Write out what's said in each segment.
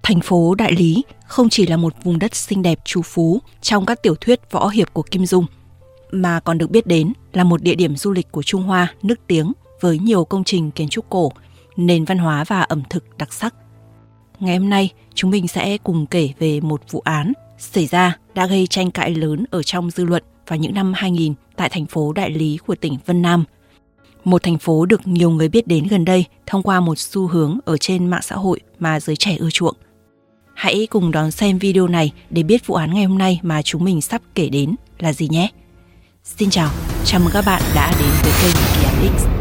Thành phố Đại Lý không chỉ là một vùng đất xinh đẹp trù phú trong các tiểu thuyết võ hiệp của Kim Dung, mà còn được biết đến là một địa điểm du lịch của Trung Hoa nức tiếng với nhiều công trình kiến trúc cổ, nền văn hóa và ẩm thực đặc sắc. Ngày hôm nay, chúng mình sẽ cùng kể về một vụ án xảy ra đã gây tranh cãi lớn ở trong dư luận vào những năm 2000 tại thành phố Đại Lý của tỉnh Vân Nam. Một thành phố được nhiều người biết đến gần đây thông qua một xu hướng ở trên mạng xã hội mà giới trẻ ưa chuộng. Hãy cùng đón xem video này để biết vụ án ngày hôm nay mà chúng mình sắp kể đến là gì nhé. Xin chào, chào mừng các bạn đã đến với kênh Kỳ Án X.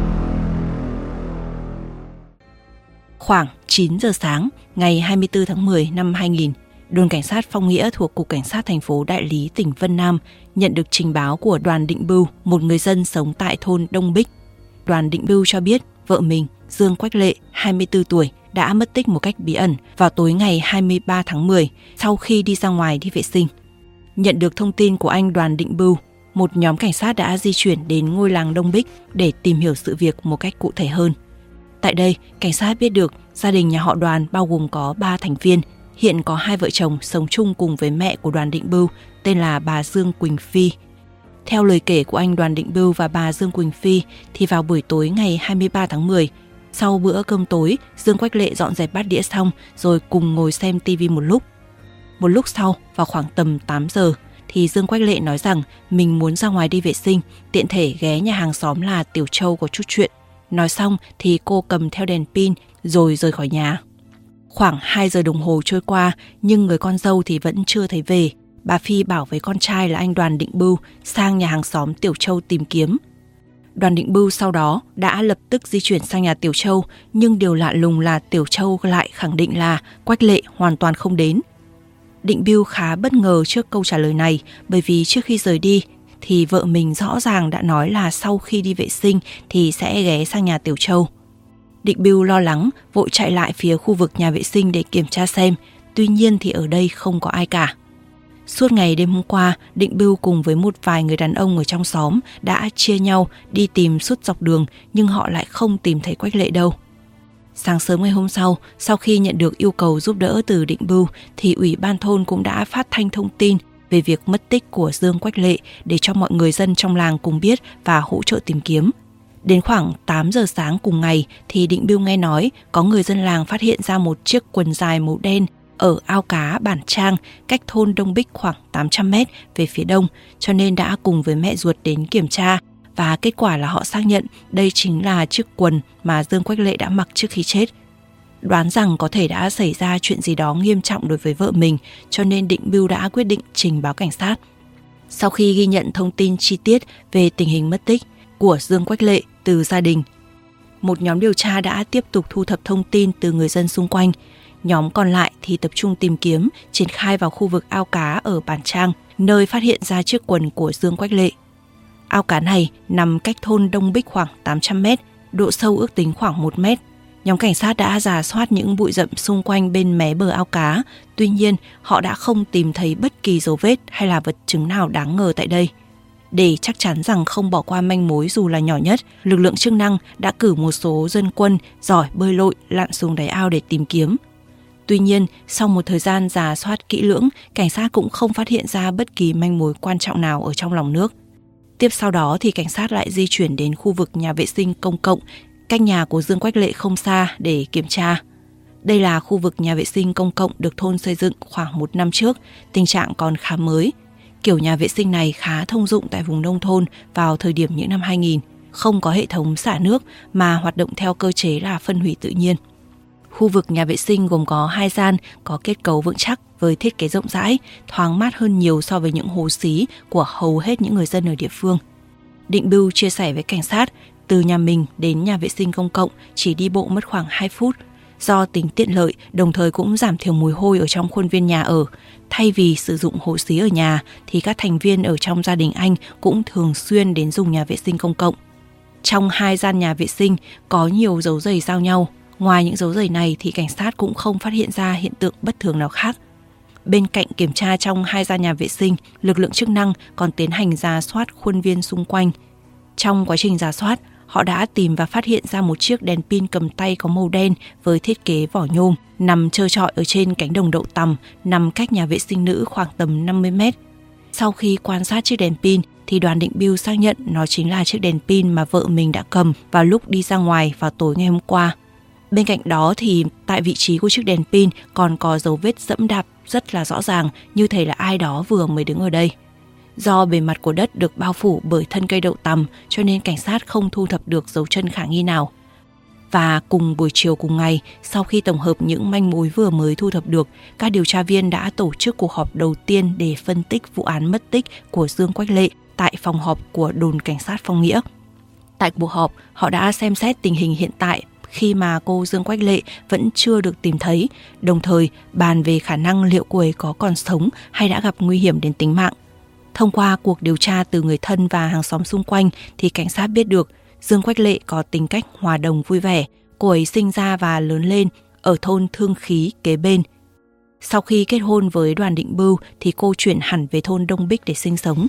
Khoảng 9 giờ sáng, ngày 24 tháng 10 năm 2000, đồn cảnh sát Phong Nghĩa thuộc Cục Cảnh sát thành phố Đại Lý, tỉnh Vân Nam nhận được trình báo của Đoàn Định Bưu, một người dân sống tại thôn Đông Bích. Đoàn Định Bưu cho biết vợ mình, Dương Quách Lệ, 24 tuổi, đã mất tích một cách bí ẩn vào tối ngày 23 tháng 10 sau khi đi ra ngoài đi vệ sinh. Nhận được thông tin của anh Đoàn Định Bưu, một nhóm cảnh sát đã di chuyển đến ngôi làng Đông Bích để tìm hiểu sự việc một cách cụ thể hơn. Tại đây, cảnh sát biết được gia đình nhà họ Đoàn bao gồm có 3 thành viên. Hiện có 2 vợ chồng sống chung cùng với mẹ của Đoàn Định Bưu, tên là bà Dương Quỳnh Phi. Theo lời kể của anh Đoàn Định Bưu và bà Dương Quỳnh Phi, thì vào buổi tối ngày 23 tháng 10, sau bữa cơm tối, Dương Quách Lệ dọn dẹp bát đĩa xong rồi cùng ngồi xem tivi một lúc. Một lúc sau, vào khoảng tầm 8 giờ, thì Dương Quách Lệ nói rằng mình muốn ra ngoài đi vệ sinh, tiện thể ghé nhà hàng xóm là Tiểu Châu có chút chuyện. Nói xong thì cô cầm theo đèn pin rồi rời khỏi nhà. Khoảng 2 giờ đồng hồ trôi qua nhưng người con dâu thì vẫn chưa thấy về. Bà Phi bảo với con trai là anh Đoàn Định Bưu sang nhà hàng xóm Tiểu Châu tìm kiếm. Đoàn Định Bưu sau đó đã lập tức di chuyển sang nhà Tiểu Châu, nhưng điều lạ lùng là Tiểu Châu lại khẳng định là Quách Lệ hoàn toàn không đến. Định Bưu khá bất ngờ trước câu trả lời này, bởi vì trước khi rời đi thì vợ mình rõ ràng đã nói là sau khi đi vệ sinh thì sẽ ghé sang nhà Tiểu Châu. Định Bưu lo lắng, vội chạy lại phía khu vực nhà vệ sinh để kiểm tra xem, tuy nhiên thì ở đây không có ai cả. Suốt ngày đêm hôm qua, Định Bưu cùng với một vài người đàn ông ở trong xóm đã chia nhau đi tìm suốt dọc đường, nhưng họ lại không tìm thấy Quách Lệ đâu. Sáng sớm ngày hôm sau khi nhận được yêu cầu giúp đỡ từ Định Bưu, thì Ủy ban thôn cũng đã phát thanh thông tin về việc mất tích của Dương Quách Lệ để cho mọi người dân trong làng cùng biết và hỗ trợ tìm kiếm. Đến khoảng 8 giờ sáng cùng ngày thì Định Bưu nghe nói có người dân làng phát hiện ra một chiếc quần dài màu đen ở ao cá Bản Trang, cách thôn Đông Bích khoảng 800 mét về phía đông, cho nên đã cùng với mẹ ruột đến kiểm tra, và kết quả là họ xác nhận đây chính là chiếc quần mà Dương Quách Lệ đã mặc trước khi chết. Đoán rằng có thể đã xảy ra chuyện gì đó nghiêm trọng đối với vợ mình, cho nên Định Bưu đã quyết định trình báo cảnh sát. Sau khi ghi nhận thông tin chi tiết về tình hình mất tích của Dương Quách Lệ từ gia đình, một nhóm điều tra đã tiếp tục thu thập thông tin từ người dân xung quanh. Nhóm còn lại thì tập trung tìm kiếm, triển khai vào khu vực ao cá ở Bản Trang, nơi phát hiện ra chiếc quần của Dương Quách Lệ. Ao cá này nằm cách thôn Đông Bích khoảng 800 mét, độ sâu ước tính khoảng 1 mét. Nhóm cảnh sát đã rà soát những bụi rậm xung quanh bên mé bờ ao cá, tuy nhiên họ đã không tìm thấy bất kỳ dấu vết hay là vật chứng nào đáng ngờ tại đây. Để chắc chắn rằng không bỏ qua manh mối dù là nhỏ nhất, lực lượng chức năng đã cử một số dân quân giỏi bơi lội lặn xuống đáy ao để tìm kiếm. Tuy nhiên, sau một thời gian rà soát kỹ lưỡng, cảnh sát cũng không phát hiện ra bất kỳ manh mối quan trọng nào ở trong lòng nước. Tiếp sau đó thì cảnh sát lại di chuyển đến khu vực nhà vệ sinh công cộng cách nhà của Dương Quách Lệ không xa để kiểm tra. Đây là khu vực nhà vệ sinh công cộng được thôn xây dựng khoảng 1 năm trước, tình trạng còn khá mới. Kiểu nhà vệ sinh này khá thông dụng tại vùng nông thôn vào thời điểm những năm 2000, không có hệ thống xả nước mà hoạt động theo cơ chế là phân hủy tự nhiên. Khu vực nhà vệ sinh gồm có 2 gian có kết cấu vững chắc với thiết kế rộng rãi, thoáng mát hơn nhiều so với những hố xí của hầu hết những người dân ở địa phương. Định Bưu chia sẻ với cảnh sát, từ nhà mình đến nhà vệ sinh công cộng chỉ đi bộ mất khoảng 2 phút. Do tính tiện lợi, đồng thời cũng giảm thiểu mùi hôi ở trong khuôn viên nhà ở. Thay vì sử dụng hố xí ở nhà thì các thành viên ở trong gia đình anh cũng thường xuyên đến dùng nhà vệ sinh công cộng. Trong 2 gian nhà vệ sinh có nhiều dấu giày giao nhau. Ngoài những dấu giày này thì cảnh sát cũng không phát hiện ra hiện tượng bất thường nào khác. Bên cạnh kiểm tra trong 2 gian nhà vệ sinh, lực lượng chức năng còn tiến hành rà soát khuôn viên xung quanh. Trong quá trình rà soát, họ đã tìm và phát hiện ra một chiếc đèn pin cầm tay có màu đen với thiết kế vỏ nhôm nằm trơ trọi ở trên cánh đồng đậu tằm, nằm cách nhà vệ sinh nữ khoảng tầm 50 mét. Sau khi quan sát chiếc đèn pin thì Đoàn Định Bưu xác nhận nó chính là chiếc đèn pin mà vợ mình đã cầm vào lúc đi ra ngoài vào tối ngày hôm qua. Bên cạnh đó thì tại vị trí của chiếc đèn pin còn có dấu vết dẫm đạp rất là rõ ràng, như thể là ai đó vừa mới đứng ở đây. Do bề mặt của đất được bao phủ bởi thân cây đậu tằm cho nên cảnh sát không thu thập được dấu chân khả nghi nào. Và cùng buổi chiều cùng ngày, sau khi tổng hợp những manh mối vừa mới thu thập được, các điều tra viên đã tổ chức cuộc họp đầu tiên để phân tích vụ án mất tích của Dương Quách Lệ tại phòng họp của đồn cảnh sát Phong Nghĩa. Tại cuộc họp, họ đã xem xét tình hình hiện tại khi mà cô Dương Quách Lệ vẫn chưa được tìm thấy, đồng thời bàn về khả năng liệu cô ấy có còn sống hay đã gặp nguy hiểm đến tính mạng. Thông qua cuộc điều tra từ người thân và hàng xóm xung quanh thì cảnh sát biết được Dương Quách Lệ có tính cách hòa đồng vui vẻ. Cô ấy sinh ra và lớn lên ở thôn Thương Khí kế bên. Sau khi kết hôn với Đoàn Định Bưu thì cô chuyển hẳn về thôn Đông Bích để sinh sống.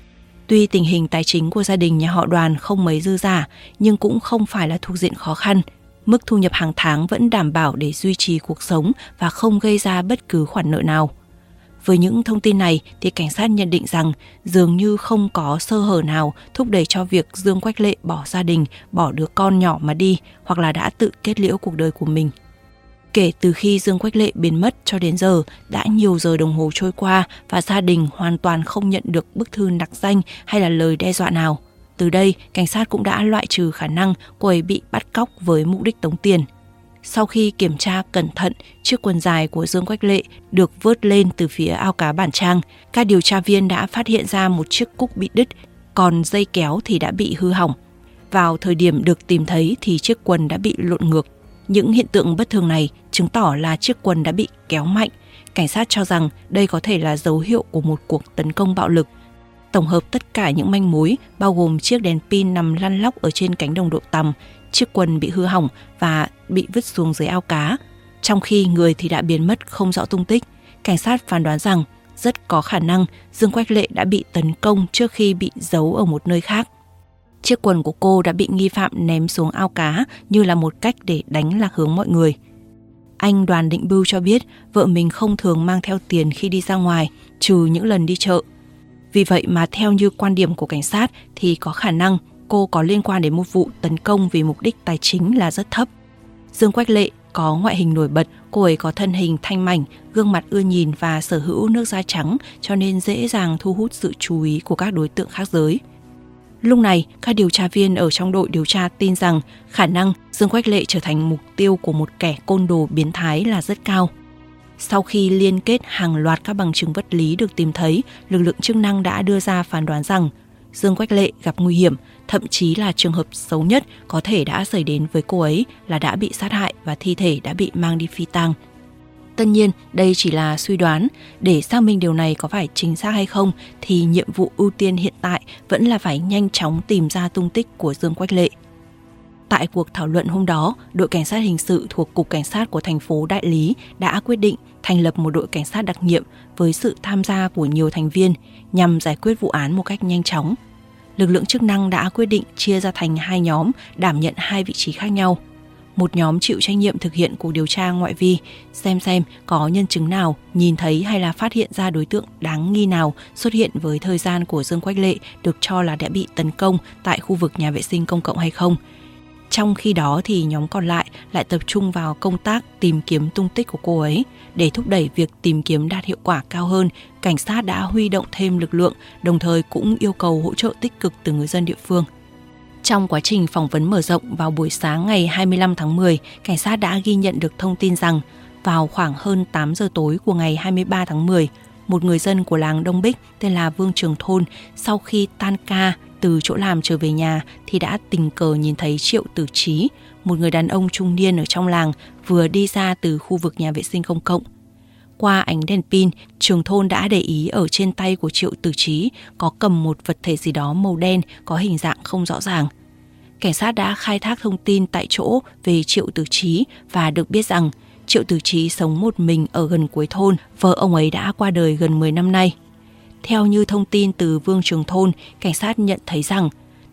Tuy tình hình tài chính của gia đình nhà họ Đoàn không mấy dư dả, nhưng cũng không phải là thuộc diện khó khăn. Mức thu nhập hàng tháng vẫn đảm bảo để duy trì cuộc sống và không gây ra bất cứ khoản nợ nào. Với những thông tin này thì cảnh sát nhận định rằng dường như không có sơ hở nào thúc đẩy cho việc Dương Quách Lệ bỏ gia đình, bỏ đứa con nhỏ mà đi, hoặc là đã tự kết liễu cuộc đời của mình. Kể từ khi Dương Quách Lệ biến mất cho đến giờ, đã nhiều giờ đồng hồ trôi qua và gia đình hoàn toàn không nhận được bức thư nặc danh hay là lời đe dọa nào. Từ đây, cảnh sát cũng đã loại trừ khả năng cô ấy bị bắt cóc với mục đích tống tiền. Sau khi kiểm tra cẩn thận, chiếc quần dài của Dương Quách Lệ được vớt lên từ phía ao cá Bản Trang. Các điều tra viên đã phát hiện ra một chiếc cúc bị đứt, còn dây kéo thì đã bị hư hỏng. Vào thời điểm được tìm thấy thì chiếc quần đã bị lộn ngược. Những hiện tượng bất thường này chứng tỏ là chiếc quần đã bị kéo mạnh. Cảnh sát cho rằng đây có thể là dấu hiệu của một cuộc tấn công bạo lực. Tổng hợp tất cả những manh mối, bao gồm chiếc đèn pin nằm lăn lóc ở trên cánh đồng đậu tằm, chiếc quần bị hư hỏng và bị vứt xuống dưới ao cá, trong khi người thì đã biến mất không rõ tung tích. Cảnh sát phán đoán rằng rất có khả năng Dương Quách Lệ đã bị tấn công trước khi bị giấu ở một nơi khác. Chiếc quần của cô đã bị nghi phạm ném xuống ao cá như là một cách để đánh lạc hướng mọi người. Anh Đoàn Định Bưu cho biết vợ mình không thường mang theo tiền khi đi ra ngoài, trừ những lần đi chợ. Vì vậy mà theo như quan điểm của cảnh sát thì có khả năng cô có liên quan đến một vụ tấn công vì mục đích tài chính là rất thấp. Dương Quách Lệ có ngoại hình nổi bật, cô ấy có thân hình thanh mảnh, gương mặt ưa nhìn và sở hữu nước da trắng cho nên dễ dàng thu hút sự chú ý của các đối tượng khác giới. Lúc này, các điều tra viên ở trong đội điều tra tin rằng khả năng Dương Quách Lệ trở thành mục tiêu của một kẻ côn đồ biến thái là rất cao. Sau khi liên kết hàng loạt các bằng chứng vật lý được tìm thấy, lực lượng chức năng đã đưa ra phán đoán rằng Dương Quách Lệ gặp nguy hiểm, thậm chí là trường hợp xấu nhất có thể đã xảy đến với cô ấy là đã bị sát hại và thi thể đã bị mang đi phi tang. Tất nhiên, đây chỉ là suy đoán. Để xác minh điều này có phải chính xác hay không thì nhiệm vụ ưu tiên hiện tại vẫn là phải nhanh chóng tìm ra tung tích của Dương Quách Lệ. Tại cuộc thảo luận hôm đó, đội cảnh sát hình sự thuộc Cục Cảnh sát của thành phố Đại Lý đã quyết định thành lập một đội cảnh sát đặc nhiệm với sự tham gia của nhiều thành viên nhằm giải quyết vụ án một cách nhanh chóng. Lực lượng chức năng đã quyết định chia ra thành 2 nhóm đảm nhận 2 vị trí khác nhau. Một nhóm chịu trách nhiệm thực hiện cuộc điều tra ngoại vi, xem có nhân chứng nào nhìn thấy hay là phát hiện ra đối tượng đáng nghi nào xuất hiện với thời gian của Dương Quách Lệ được cho là đã bị tấn công tại khu vực nhà vệ sinh công cộng hay không. Trong khi đó thì nhóm còn lại tập trung vào công tác tìm kiếm tung tích của cô ấy. Để thúc đẩy việc tìm kiếm đạt hiệu quả cao hơn, cảnh sát đã huy động thêm lực lượng, đồng thời cũng yêu cầu hỗ trợ tích cực từ người dân địa phương. Trong quá trình phỏng vấn mở rộng vào buổi sáng ngày 25 tháng 10, cảnh sát đã ghi nhận được thông tin rằng vào khoảng hơn 8 giờ tối của ngày 23 tháng 10, một người dân của làng Đông Bích tên là Vương Trường Thôn sau khi tan ca từ chỗ làm trở về nhà thì đã tình cờ nhìn thấy Triệu Tử Chí, một người đàn ông trung niên ở trong làng vừa đi ra từ khu vực nhà vệ sinh công cộng. Qua ánh đèn pin, Trường Thôn đã để ý ở trên tay của Triệu Tử Chí có cầm một vật thể gì đó màu đen có hình dạng không rõ ràng. Cảnh sát đã khai thác thông tin tại chỗ về Triệu Tử Chí và được biết rằng Triệu Tử Chí sống một mình ở gần cuối thôn, vợ ông ấy đã qua đời gần 10 năm nay. Theo như thông tin từ Vương Trường Thôn, cảnh sát nhận thấy rằng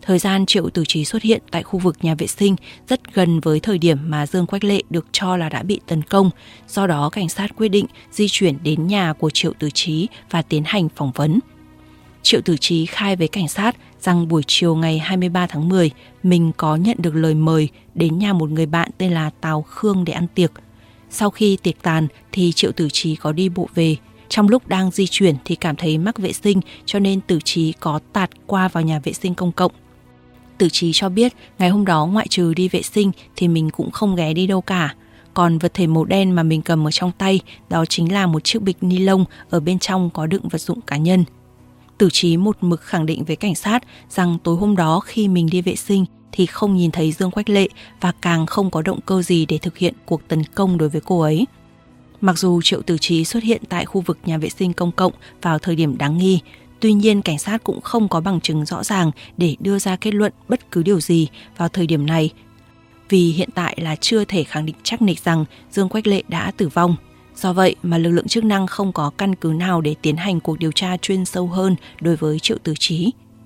Thời gian Triệu Tử Trí xuất hiện tại khu vực nhà vệ sinh rất gần với thời điểm mà Dương Quách Lệ được cho là đã bị tấn công. Do đó, cảnh sát quyết định di chuyển đến nhà của Triệu Tử Trí và tiến hành phỏng vấn. Triệu Tử Trí khai với cảnh sát rằng buổi chiều ngày 23 tháng 10, mình có nhận được lời mời đến nhà một người bạn tên là Tào Khương để ăn tiệc. Sau khi tiệc tàn thì Triệu Tử Trí có đi bộ về. Trong lúc đang di chuyển thì cảm thấy mắc vệ sinh cho nên Tử Trí có tạt qua vào nhà vệ sinh công cộng. Tử Trí cho biết ngày hôm đó ngoại trừ đi vệ sinh thì mình cũng không ghé đi đâu cả. Còn vật thể màu đen mà mình cầm ở trong tay đó chính là một chiếc bịch ni lông, ở bên trong có đựng vật dụng cá nhân. Tử Trí một mực khẳng định với cảnh sát rằng tối hôm đó khi mình đi vệ sinh thì không nhìn thấy Dương Quách Lệ và càng không có động cơ gì để thực hiện cuộc tấn công đối với cô ấy. Mặc dù Triệu Tử Trí xuất hiện tại khu vực nhà vệ sinh công cộng vào thời điểm đáng nghi, tuy nhiên cảnh sát cũng không có bằng chứng rõ ràng để đưa ra kết luận bất cứ điều gì vào thời điểm này, vì hiện tại là chưa thể khẳng định chắc nịch rằng Dương Quách Lệ đã tử vong. Do vậy mà lực lượng chức năng không có căn cứ nào để tiến hành cuộc điều tra chuyên sâu hơn đối với Triệu Tử Trí.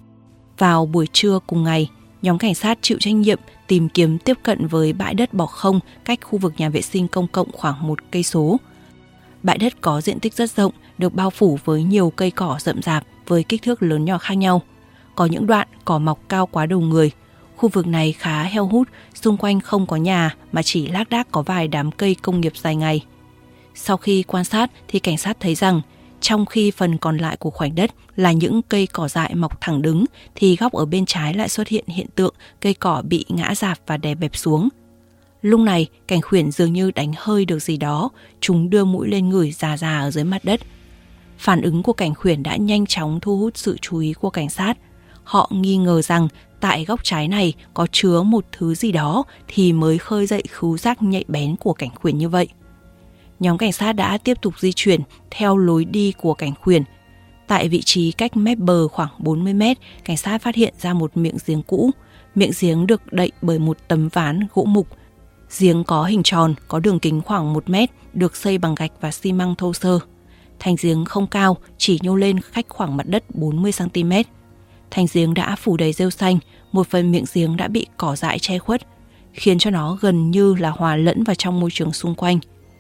Vào buổi trưa cùng ngày, nhóm cảnh sát chịu trách nhiệm tìm kiếm tiếp cận với bãi đất bỏ không cách khu vực nhà vệ sinh công cộng khoảng 1 cây số. Bãi đất có diện tích rất rộng, được bao phủ với nhiều cây cỏ rậm rạp với kích thước lớn nhỏ khác nhau. Có những đoạn cỏ mọc cao quá đầu người. Khu vực này khá heo hút, xung quanh không có nhà mà chỉ lác đác có vài đám cây công nghiệp dài ngày. Sau khi quan sát thì cảnh sát thấy rằng trong khi phần còn lại của khoảnh đất là những cây cỏ dại mọc thẳng đứng thì góc ở bên trái lại xuất hiện hiện tượng cây cỏ bị ngã rạp và đè bẹp xuống. Lúc này cảnh khuyển dường như đánh hơi được gì đó, chúng đưa mũi lên ngửi rà rà ở dưới mặt đất. Phản ứng của cảnh khuyển đã nhanh chóng thu hút sự chú ý của cảnh sát. Họ nghi ngờ rằng tại góc trái này có chứa một thứ gì đó thì mới khơi dậy khứu giác nhạy bén của cảnh khuyển như vậy. Nhóm cảnh sát đã tiếp tục di chuyển theo lối đi của cảnh khuyển. Tại vị trí cách mép bờ khoảng 40 mét, cảnh sát phát hiện ra một miệng giếng cũ. Miệng giếng được đậy bởi một tấm ván gỗ mục. Giếng có hình tròn, có đường kính khoảng 1 mét, được xây bằng gạch và xi măng thô sơ. Thành giếng không cao, chỉ nhô lên cách khoảng mặt đất 40 cm. Thành giếng đã phủ đầy rêu xanh, một phần miệng giếng đã bị cỏ dại che khuất, khiến cho nó gần như là hòa lẫn vào trong môi trường xung quanh.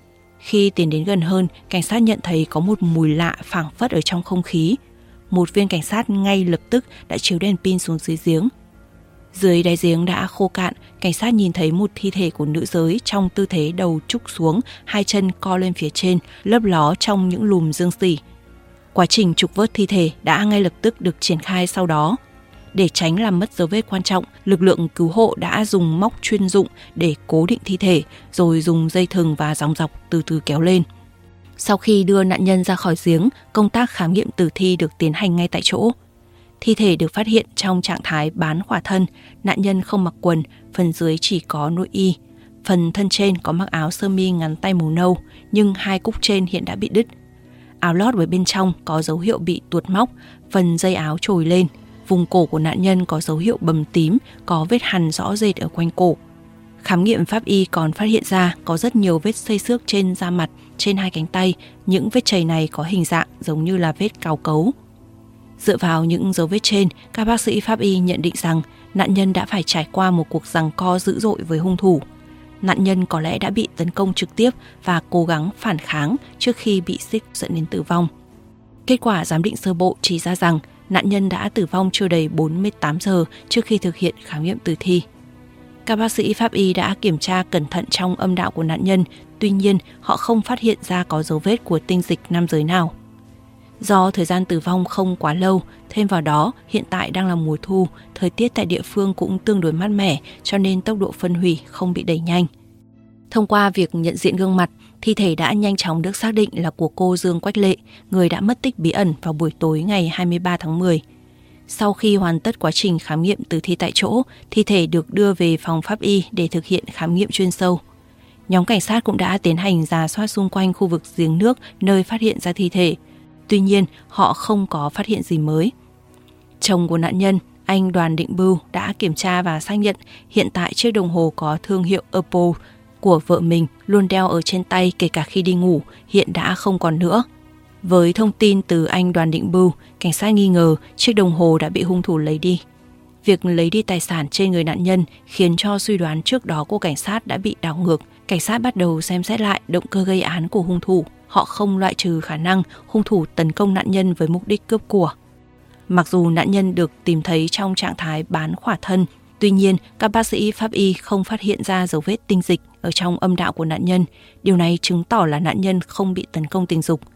Khi tiến đến gần hơn, cảnh sát nhận thấy có một mùi lạ phảng phất ở trong không khí. Một viên cảnh sát ngay lập tức đã chiếu đèn pin xuống dưới giếng. Dưới đáy giếng đã khô cạn, cảnh sát nhìn thấy một thi thể của nữ giới trong tư thế đầu trúc xuống, hai chân co lên phía trên, lấp ló trong những lùm dương xỉ. Quá trình trục vớt thi thể đã ngay lập tức được triển khai sau đó. Để tránh làm mất dấu vết quan trọng, lực lượng cứu hộ đã dùng móc chuyên dụng để cố định thi thể, rồi dùng dây thừng và dòng dọc từ từ kéo lên. Sau khi đưa nạn nhân ra khỏi giếng, công tác khám nghiệm tử thi được tiến hành ngay tại chỗ. Thi thể được phát hiện trong trạng thái bán khỏa thân, nạn nhân không mặc quần, phần dưới chỉ có nội y. Phần thân trên có mặc áo sơ mi ngắn tay màu nâu, nhưng hai cúc trên hiện đã bị đứt. Áo lót ở bên trong có dấu hiệu bị tuột móc, phần dây áo trồi lên. Vùng cổ của nạn nhân có dấu hiệu bầm tím, có vết hằn rõ rệt ở quanh cổ. Khám nghiệm pháp y còn phát hiện ra có rất nhiều vết xây xước trên da mặt, trên hai cánh tay. Những vết chày này có hình dạng giống như là vết cào cấu. Dựa vào những dấu vết trên, các bác sĩ pháp y nhận định rằng nạn nhân đã phải trải qua một cuộc giằng co dữ dội với hung thủ. Nạn nhân có lẽ đã bị tấn công trực tiếp và cố gắng phản kháng trước khi bị xích dẫn đến tử vong. Kết quả giám định sơ bộ chỉ ra rằng nạn nhân đã tử vong chưa đầy 48 giờ trước khi thực hiện khám nghiệm tử thi. Các bác sĩ pháp y đã kiểm tra cẩn thận trong âm đạo của nạn nhân, tuy nhiên họ không phát hiện ra có dấu vết của tinh dịch nam giới nào. Do thời gian tử vong không quá lâu, thêm vào đó hiện tại đang là mùa thu, thời tiết tại địa phương cũng tương đối mát mẻ cho nên tốc độ phân hủy không bị đẩy nhanh. Thông qua việc nhận diện gương mặt, thi thể đã nhanh chóng được xác định là của cô Dương Quách Lệ, người đã mất tích bí ẩn vào buổi tối ngày 23 tháng 10. Sau khi hoàn tất quá trình khám nghiệm tử thi tại chỗ, thi thể được đưa về phòng pháp y để thực hiện khám nghiệm chuyên sâu. Nhóm cảnh sát cũng đã tiến hành rà soát xung quanh khu vực giếng nước nơi phát hiện ra thi thể. Tuy nhiên, họ không có phát hiện gì mới. Chồng của nạn nhân, anh Đoàn Định Bưu, đã kiểm tra và xác nhận hiện tại chiếc đồng hồ có thương hiệu Apple của vợ mình luôn đeo ở trên tay kể cả khi đi ngủ hiện đã không còn nữa. Với thông tin từ anh Đoàn Định Bưu, cảnh sát nghi ngờ chiếc đồng hồ đã bị hung thủ lấy đi. Việc lấy đi tài sản trên người nạn nhân khiến cho suy đoán trước đó của cảnh sát đã bị đảo ngược. Cảnh sát bắt đầu xem xét lại động cơ gây án của hung thủ. Họ không loại trừ khả năng hung thủ tấn công nạn nhân với mục đích cướp của. Mặc dù nạn nhân được tìm thấy trong trạng thái bán khỏa thân, tuy nhiên các bác sĩ pháp y không phát hiện ra dấu vết tinh dịch ở trong âm đạo của nạn nhân. Điều này chứng tỏ là nạn nhân không bị tấn công tình dục.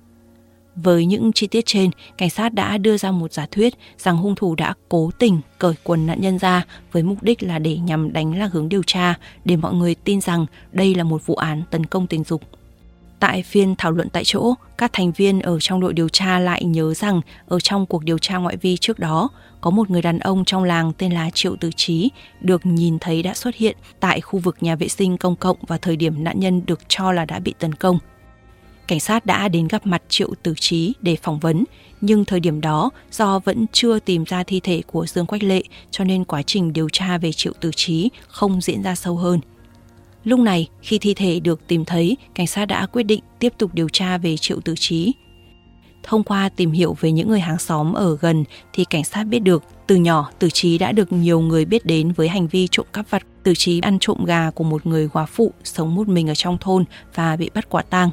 Với những chi tiết trên, cảnh sát đã đưa ra một giả thuyết rằng hung thủ đã cố tình cởi quần nạn nhân ra với mục đích là để nhằm đánh lạc hướng điều tra, để mọi người tin rằng đây là một vụ án tấn công tình dục. Tại phiên thảo luận tại chỗ, các thành viên ở trong đội điều tra lại nhớ rằng ở trong cuộc điều tra ngoại vi trước đó, có một người đàn ông trong làng tên là Triệu Tử Chí được nhìn thấy đã xuất hiện tại khu vực nhà vệ sinh công cộng vào thời điểm nạn nhân được cho là đã bị tấn công. Cảnh sát đã đến gặp mặt Triệu Tử Chí để phỏng vấn, nhưng thời điểm đó do vẫn chưa tìm ra thi thể của Dương Quách Lệ cho nên quá trình điều tra về Triệu Tử Chí không diễn ra sâu hơn. Lúc này, khi thi thể được tìm thấy, cảnh sát đã quyết định tiếp tục điều tra về Triệu Tử Chí. Thông qua tìm hiểu về những người hàng xóm ở gần thì cảnh sát biết được từ nhỏ Tử Chí đã được nhiều người biết đến với hành vi trộm cắp vặt. Tử Chí ăn trộm gà của một người góa phụ sống một mình ở trong thôn và bị bắt quả tang.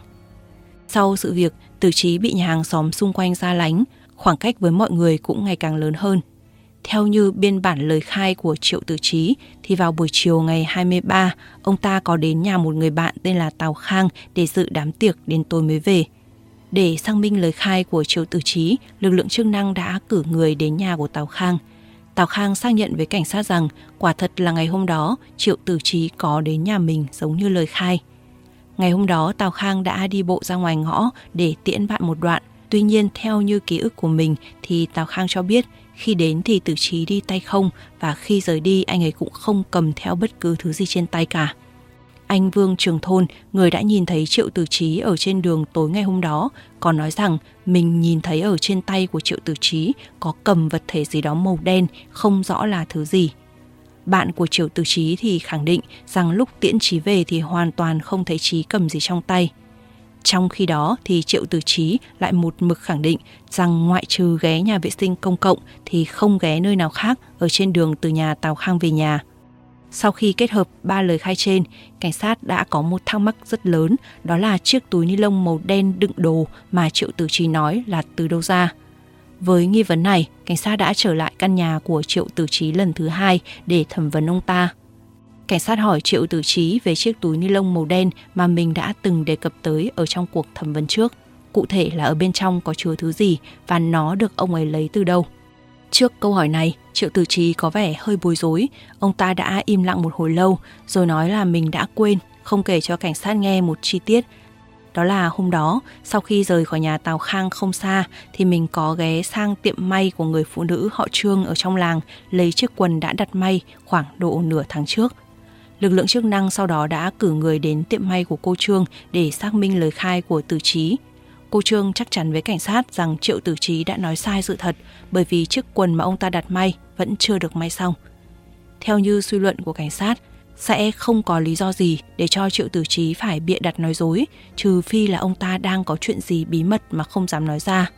Sau sự việc, Tử Chí bị nhà hàng xóm xung quanh ra lánh, khoảng cách với mọi người cũng ngày càng lớn hơn. Theo như biên bản lời khai của Triệu Tử Chí thì vào buổi chiều ngày 23, ông ta có đến nhà một người bạn tên là Tào Khang để dự đám tiệc đến tối mới về. Để xác minh lời khai của Triệu Tử Chí, lực lượng chức năng đã cử người đến nhà của Tào Khang. Tào Khang xác nhận với cảnh sát rằng quả thật là ngày hôm đó Triệu Tử Chí có đến nhà mình giống như lời khai. Ngày hôm đó Tào Khang đã đi bộ ra ngoài ngõ để tiễn bạn một đoạn. Tuy nhiên theo như ký ức của mình thì Tào Khang cho biết khi đến thì Tử Chí đi tay không và khi rời đi anh ấy cũng không cầm theo bất cứ thứ gì trên tay cả. Anh Vương Trường Thôn, người đã nhìn thấy Triệu Tử Chí ở trên đường tối ngày hôm đó, còn nói rằng mình nhìn thấy ở trên tay của Triệu Tử Chí có cầm vật thể gì đó màu đen, không rõ là thứ gì. Bạn của Triệu Tử Chí thì khẳng định rằng lúc tiễn Chí về thì hoàn toàn không thấy Chí cầm gì trong tay. Trong khi đó thì Triệu Tử Chí lại một mực khẳng định rằng ngoại trừ ghé nhà vệ sinh công cộng thì không ghé nơi nào khác ở trên đường từ nhà Tào Khang về nhà. Sau khi kết hợp 3 lời khai trên, cảnh sát đã có một thắc mắc rất lớn, đó là chiếc túi ni lông màu đen đựng đồ mà Triệu Tử Chí nói là từ đâu ra. Với nghi vấn này, cảnh sát đã trở lại căn nhà của Triệu Tử Chí lần thứ 2 để thẩm vấn ông ta. Cảnh sát hỏi Triệu Tử Chí về chiếc túi ni lông màu đen mà mình đã từng đề cập tới ở trong cuộc thẩm vấn trước. Cụ thể là ở bên trong có chứa thứ gì và nó được ông ấy lấy từ đâu. Trước câu hỏi này, Triệu Tử Chí có vẻ hơi bối rối. Ông ta đã im lặng một hồi lâu rồi nói là mình đã quên, không kể cho cảnh sát nghe một chi tiết. Đó là hôm đó, sau khi rời khỏi nhà Tào Khang không xa thì mình có ghé sang tiệm may của người phụ nữ họ Trương ở trong làng lấy chiếc quần đã đặt may khoảng độ nửa tháng trước. Lực lượng chức năng sau đó đã cử người đến tiệm may của cô Trương để xác minh lời khai của Tử Chí. Cô Trương chắc chắn với cảnh sát rằng Triệu Tử Chí đã nói sai sự thật bởi vì chiếc quần mà ông ta đặt may vẫn chưa được may xong. Theo như suy luận của cảnh sát, sẽ không có lý do gì để cho Triệu Tử Chí phải bịa đặt nói dối, trừ phi là ông ta đang có chuyện gì bí mật mà không dám nói ra.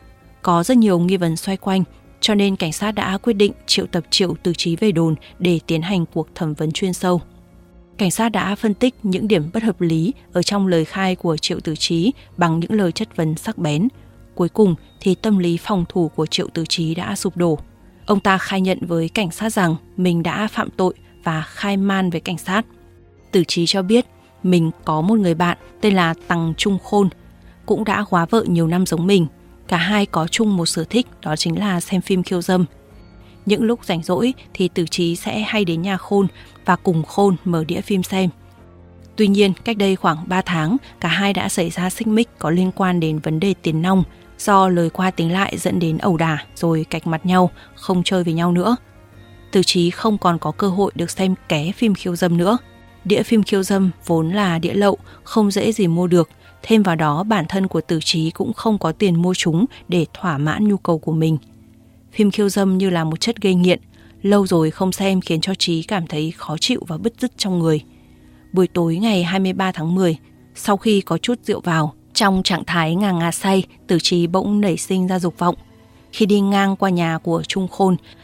Có rất nhiều nghi vấn xoay quanh, cho nên cảnh sát đã quyết định triệu tập Triệu Tử Chí về đồn để tiến hành cuộc thẩm vấn chuyên sâu. Cảnh sát đã phân tích những điểm bất hợp lý ở trong lời khai của Triệu Tử Chí bằng những lời chất vấn sắc bén. Cuối cùng thì tâm lý phòng thủ của Triệu Tử Chí đã sụp đổ. Ông ta khai nhận với cảnh sát rằng mình đã phạm tội và khai man với cảnh sát. Tử Chí cho biết mình có một người bạn tên là Tằng Trung Khôn, cũng đã góa vợ nhiều năm giống mình. Cả hai có chung một sở thích, đó chính là xem phim khiêu dâm. Những lúc rảnh rỗi thì Tử Chí sẽ hay đến nhà Khôn và cùng Khôn mở đĩa phim xem. Tuy nhiên, cách đây khoảng 3 tháng, cả hai đã xảy ra xích mích có liên quan đến vấn đề tiền nong, do lời qua tiếng lại dẫn đến ẩu đả rồi cạch mặt nhau, không chơi với nhau nữa. Tử Chí không còn có cơ hội được xem ké phim khiêu dâm nữa. Đĩa phim khiêu dâm vốn là đĩa lậu, không dễ gì mua được. Thêm vào đó, bản thân của Tử Chí cũng không có tiền mua chúng để thỏa mãn nhu cầu của mình. Phim khiêu dâm như là một chất gây nghiện, lâu rồi không xem khiến cho Chí cảm thấy khó chịu và bứt rứt trong người. Buổi tối ngày 23 tháng 10, sau khi có chút rượu vào, trong trạng thái ngà say, Tử Chí bỗng nảy sinh ra dục vọng. Khi đi ngang qua nhà của Trung Khôn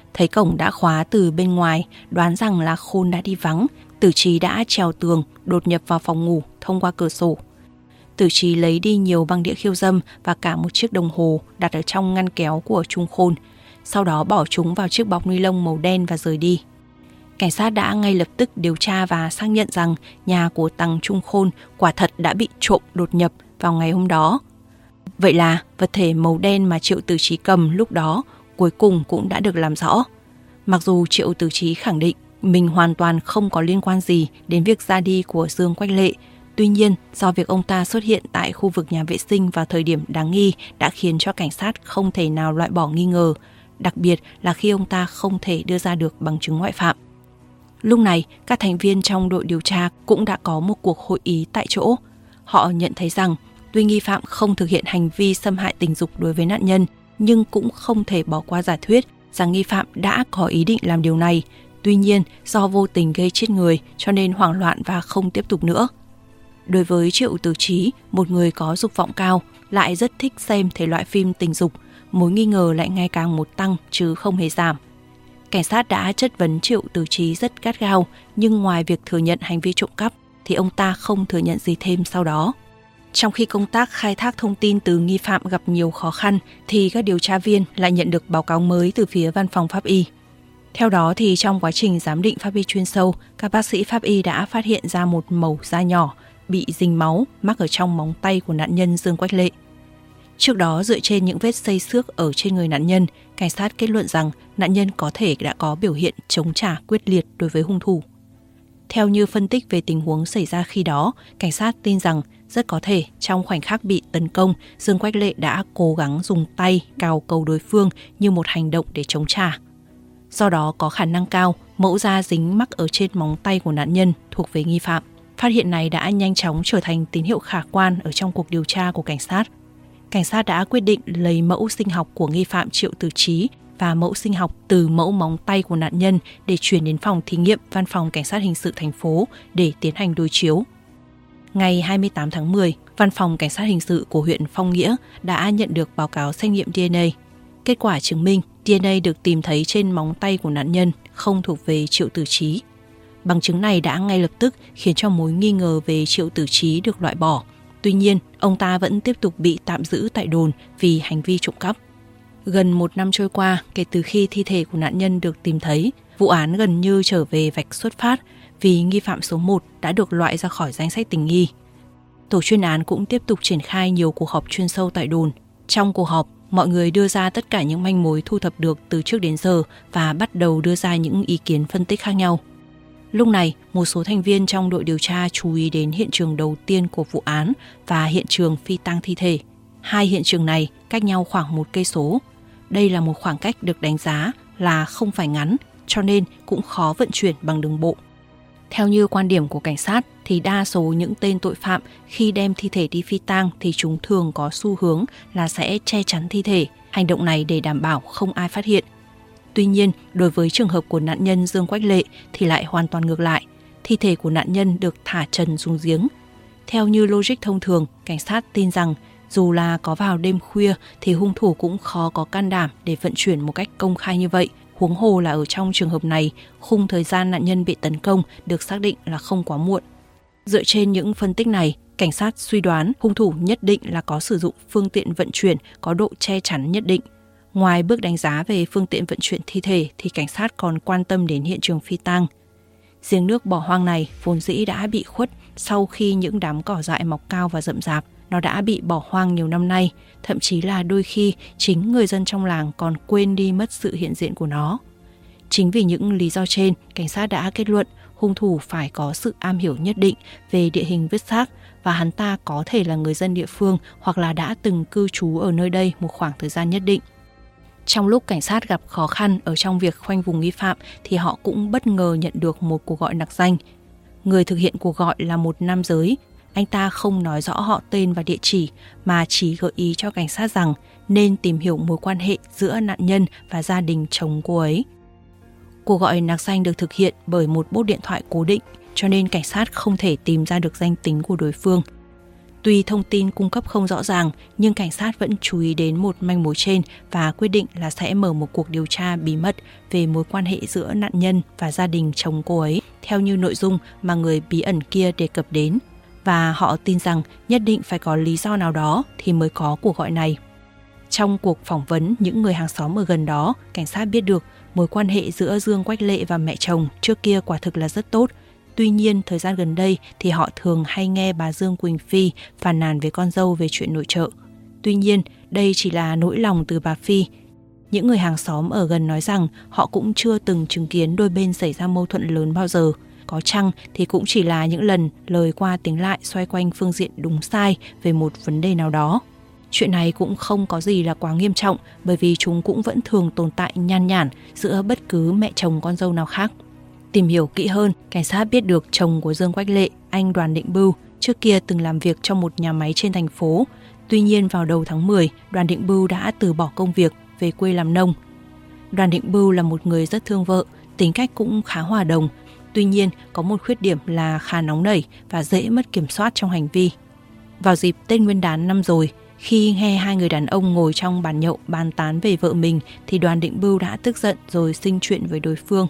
thấy cổng đã khóa từ bên ngoài, đoán rằng là Khôn đã đi vắng. Tử Trí đã trèo tường, đột nhập vào phòng ngủ thông qua cửa sổ. Tử Trí lấy đi nhiều băng đĩa khiêu dâm và cả một chiếc đồng hồ đặt ở trong ngăn kéo của Trung Khôn. Sau đó bỏ chúng vào chiếc bọc ni lông màu đen và rời đi. Cảnh sát đã ngay lập tức điều tra và xác nhận rằng nhà của Tằng Trung Khôn quả thật đã bị trộm đột nhập vào ngày hôm đó. Vậy là vật thể màu đen mà Triệu Tử Trí cầm lúc đó cuối cùng cũng đã được làm rõ. Mặc dù Triệu Tử Trí khẳng định mình hoàn toàn không có liên quan gì đến việc ra đi của Dương Quách Lệ, tuy nhiên do việc ông ta xuất hiện tại khu vực nhà vệ sinh vào thời điểm đáng nghi đã khiến cho cảnh sát không thể nào loại bỏ nghi ngờ, đặc biệt là khi ông ta không thể đưa ra được bằng chứng ngoại phạm. Lúc này, các thành viên trong đội điều tra cũng đã có một cuộc hội ý tại chỗ. Họ nhận thấy rằng tuy nghi phạm không thực hiện hành vi xâm hại tình dục đối với nạn nhân, nhưng cũng không thể bỏ qua giả thuyết rằng nghi phạm đã có ý định làm điều này. Tuy nhiên, do vô tình gây chết người cho nên hoảng loạn và không tiếp tục nữa. Đối với Triệu Tử Trí, một người có dục vọng cao, lại rất thích xem thể loại phim tình dục, mối nghi ngờ lại ngày càng một tăng chứ không hề giảm. Cảnh sát đã chất vấn Triệu Tử Trí rất gắt gao, nhưng ngoài việc thừa nhận hành vi trộm cắp thì ông ta không thừa nhận gì thêm sau đó. Trong khi công tác khai thác thông tin từ nghi phạm gặp nhiều khó khăn thì các điều tra viên lại nhận được báo cáo mới từ phía văn phòng pháp y. Theo đó thì trong quá trình giám định pháp y chuyên sâu, các bác sĩ pháp y đã phát hiện ra một mẩu da nhỏ bị dính máu mắc ở trong móng tay của nạn nhân Dương Quách Lệ. Trước đó, dựa trên những vết xây xước ở trên người nạn nhân, cảnh sát kết luận rằng nạn nhân có thể đã có biểu hiện chống trả quyết liệt đối với hung thủ. Theo như phân tích về tình huống xảy ra khi đó, cảnh sát tin rằng rất có thể trong khoảnh khắc bị tấn công, Dương Quách Lệ đã cố gắng dùng tay cào cấu đối phương như một hành động để chống trả. Do đó có khả năng cao mẫu da dính mắc ở trên móng tay của nạn nhân thuộc về nghi phạm. Phát hiện này đã nhanh chóng trở thành tín hiệu khả quan ở trong cuộc điều tra của cảnh sát. Cảnh sát đã quyết định lấy mẫu sinh học của nghi phạm Triệu Tử Trí và mẫu sinh học từ mẫu móng tay của nạn nhân để chuyển đến phòng thí nghiệm Văn phòng Cảnh sát Hình sự thành phố để tiến hành đối chiếu. Ngày 28 tháng 10, Văn phòng Cảnh sát Hình sự của huyện Phong Nghĩa đã nhận được báo cáo xét nghiệm DNA. Kết quả chứng minh DNA được tìm thấy trên móng tay của nạn nhân không thuộc về Triệu Tử Trí. Bằng chứng này đã ngay lập tức khiến cho mối nghi ngờ về Triệu Tử Trí được loại bỏ. Tuy nhiên, ông ta vẫn tiếp tục bị tạm giữ tại đồn vì hành vi trộm cắp. Gần 1 năm trôi qua kể từ khi thi thể của nạn nhân được tìm thấy, vụ án gần như trở về vạch xuất phát vì nghi phạm số 1 đã được loại ra khỏi danh sách tình nghi. Tổ chuyên án cũng tiếp tục triển khai nhiều cuộc họp chuyên sâu tại đồn. Trong cuộc họp, mọi người đưa ra tất cả những manh mối thu thập được từ trước đến giờ và bắt đầu đưa ra những ý kiến phân tích khác nhau. Lúc này, một số thành viên trong đội điều tra chú ý đến hiện trường đầu tiên của vụ án và hiện trường phi tang thi thể. Hai hiện trường này cách nhau khoảng 1 cây số. Đây là một khoảng cách được đánh giá là không phải ngắn, cho nên cũng khó vận chuyển bằng đường bộ. Theo như quan điểm của cảnh sát thì đa số những tên tội phạm khi đem thi thể đi phi tang thì chúng thường có xu hướng là sẽ che chắn thi thể, hành động này để đảm bảo không ai phát hiện. Tuy nhiên, đối với trường hợp của nạn nhân Dương Quách Lệ thì lại hoàn toàn ngược lại. Thi thể của nạn nhân được thả trần xuống giếng. Theo như logic thông thường, cảnh sát tin rằng dù là có vào đêm khuya thì hung thủ cũng khó có can đảm để vận chuyển một cách công khai như vậy. Huống hồ là ở trong trường hợp này, khung thời gian nạn nhân bị tấn công được xác định là không quá muộn. Dựa trên những phân tích này, cảnh sát suy đoán hung thủ nhất định là có sử dụng phương tiện vận chuyển có độ che chắn nhất định. Ngoài bước đánh giá về phương tiện vận chuyển thi thể thì cảnh sát còn quan tâm đến hiện trường phi tang. Giếng nước bỏ hoang này vốn dĩ đã bị khuất sau khi những đám cỏ dại mọc cao và rậm rạp. Nó đã bị bỏ hoang nhiều năm nay, thậm chí là đôi khi chính người dân trong làng còn quên đi mất sự hiện diện của nó. Chính vì những lý do trên, cảnh sát đã kết luận hung thủ phải có sự am hiểu nhất định về địa hình vứt xác và hắn ta có thể là người dân địa phương hoặc là đã từng cư trú ở nơi đây một khoảng thời gian nhất định. Trong lúc cảnh sát gặp khó khăn ở trong việc khoanh vùng nghi phạm thì họ cũng bất ngờ nhận được một cuộc gọi nặc danh. Người thực hiện cuộc gọi là một nam giới. Anh ta không nói rõ họ tên và địa chỉ mà chỉ gợi ý cho cảnh sát rằng nên tìm hiểu mối quan hệ giữa nạn nhân và gia đình chồng cô ấy. Cuộc gọi nặc danh được thực hiện bởi một bốt điện thoại cố định cho nên cảnh sát không thể tìm ra được danh tính của đối phương. Tuy thông tin cung cấp không rõ ràng, nhưng cảnh sát vẫn chú ý đến một manh mối trên và quyết định là sẽ mở một cuộc điều tra bí mật về mối quan hệ giữa nạn nhân và gia đình chồng cô ấy, theo như nội dung mà người bí ẩn kia đề cập đến. Và họ tin rằng nhất định phải có lý do nào đó thì mới có cuộc gọi này. Trong cuộc phỏng vấn những người hàng xóm ở gần đó, cảnh sát biết được mối quan hệ giữa Dương Quách Lệ và mẹ chồng trước kia quả thực là rất tốt. Tuy nhiên, thời gian gần đây thì họ thường hay nghe bà Dương Quỳnh Phi phàn nàn với con dâu về chuyện nội trợ. Tuy nhiên, đây chỉ là nỗi lòng từ bà Phi. Những người hàng xóm ở gần nói rằng họ cũng chưa từng chứng kiến đôi bên xảy ra mâu thuẫn lớn bao giờ. Có chăng thì cũng chỉ là những lần lời qua tiếng lại xoay quanh phương diện đúng sai về một vấn đề nào đó. Chuyện này cũng không có gì là quá nghiêm trọng bởi vì chúng cũng vẫn thường tồn tại nhan nhản giữa bất cứ mẹ chồng con dâu nào khác. Tìm hiểu kỹ hơn, cảnh sát biết được chồng của Dương Quách Lệ, anh Đoàn Định Bưu, trước kia từng làm việc trong một nhà máy trên thành phố. Tuy nhiên vào đầu tháng 10, Đoàn Định Bưu đã từ bỏ công việc, về quê làm nông. Đoàn Định Bưu là một người rất thương vợ, tính cách cũng khá hòa đồng. Tuy nhiên, có một khuyết điểm là khá nóng nảy và dễ mất kiểm soát trong hành vi. Vào dịp Tết Nguyên đán năm rồi, khi nghe hai người đàn ông ngồi trong bàn nhậu bàn tán về vợ mình thì Đoàn Định Bưu đã tức giận rồi sinh chuyện với đối phương.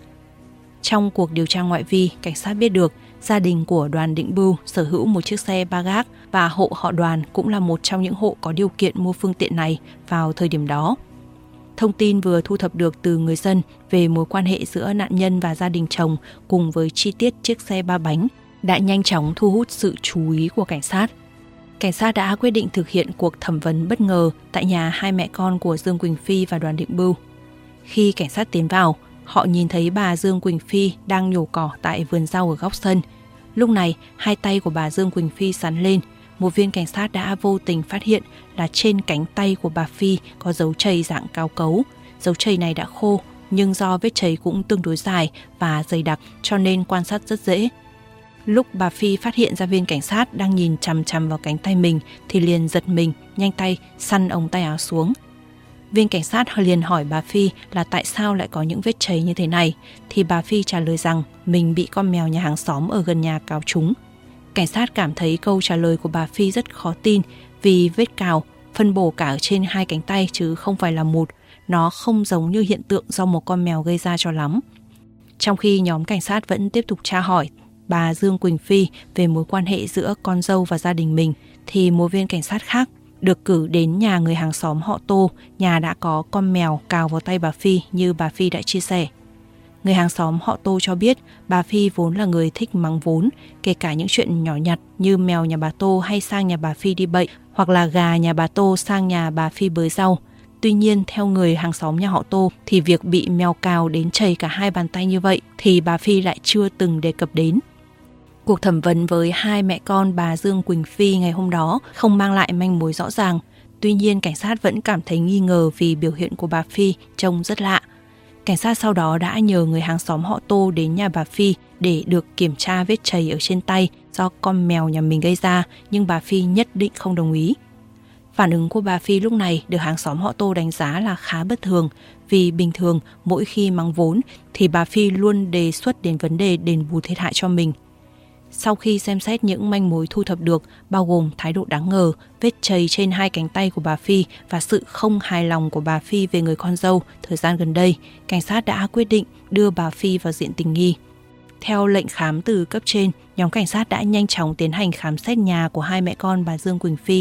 Trong cuộc điều tra ngoại vi, cảnh sát biết được gia đình của Đoàn Định Bưu sở hữu một chiếc xe ba gác và hộ họ Đoàn cũng là một trong những hộ có điều kiện mua phương tiện này vào thời điểm đó. Thông tin vừa thu thập được từ người dân về mối quan hệ giữa nạn nhân và gia đình chồng cùng với chi tiết chiếc xe ba bánh đã nhanh chóng thu hút sự chú ý của cảnh sát. Cảnh sát đã quyết định thực hiện cuộc thẩm vấn bất ngờ tại nhà hai mẹ con của Dương Quỳnh Phi và Đoàn Định Bưu. Khi cảnh sát tiến vào, họ nhìn thấy bà Dương Quỳnh Phi đang nhổ cỏ tại vườn rau ở góc sân. Lúc này, hai tay của bà Dương Quỳnh Phi sắn lên. Một viên cảnh sát đã vô tình phát hiện là trên cánh tay của bà Phi có dấu chày dạng cao cấu. Dấu chày này đã khô, nhưng do vết chày cũng tương đối dài và dày đặc cho nên quan sát rất dễ. Lúc bà Phi phát hiện ra viên cảnh sát đang nhìn chằm chằm vào cánh tay mình thì liền giật mình, nhanh tay săn ống tay áo xuống. Viên cảnh sát liền hỏi bà Phi là tại sao lại có những vết chày như thế này, thì bà Phi trả lời rằng mình bị con mèo nhà hàng xóm ở gần nhà cào trúng. Cảnh sát cảm thấy câu trả lời của bà Phi rất khó tin vì vết cào phân bổ cả ở trên hai cánh tay chứ không phải là một, nó không giống như hiện tượng do một con mèo gây ra cho lắm. Trong khi nhóm cảnh sát vẫn tiếp tục tra hỏi bà Dương Quỳnh Phi về mối quan hệ giữa con dâu và gia đình mình, thì một viên cảnh sát khác được cử đến nhà người hàng xóm họ Tô, nhà đã có con mèo cào vào tay bà Phi như bà Phi đã chia sẻ. Người hàng xóm họ Tô cho biết bà Phi vốn là người thích mắng vốn, kể cả những chuyện nhỏ nhặt như mèo nhà bà Tô hay sang nhà bà Phi đi bậy, hoặc là gà nhà bà Tô sang nhà bà Phi bới rau. Tuy nhiên, theo người hàng xóm nhà họ Tô thì việc bị mèo cào đến chảy cả hai bàn tay như vậy thì bà Phi lại chưa từng đề cập đến. Cuộc thẩm vấn với hai mẹ con bà Dương Quỳnh Phi ngày hôm đó không mang lại manh mối rõ ràng. Tuy nhiên, cảnh sát vẫn cảm thấy nghi ngờ vì biểu hiện của bà Phi trông rất lạ. Cảnh sát sau đó đã nhờ người hàng xóm họ Tô đến nhà bà Phi để được kiểm tra vết chày ở trên tay do con mèo nhà mình gây ra, nhưng bà Phi nhất định không đồng ý. Phản ứng của bà Phi lúc này được hàng xóm họ Tô đánh giá là khá bất thường, vì bình thường mỗi khi mắng vốn thì bà Phi luôn đề xuất đến vấn đề đền bù thiệt hại cho mình. Sau khi xem xét những manh mối thu thập được, bao gồm thái độ đáng ngờ, vết chày trên hai cánh tay của bà Phi và sự không hài lòng của bà Phi về người con dâu thời gian gần đây, cảnh sát đã quyết định đưa bà Phi vào diện tình nghi. Theo lệnh khám từ cấp trên, nhóm cảnh sát đã nhanh chóng tiến hành khám xét nhà của hai mẹ con bà Dương Quỳnh Phi.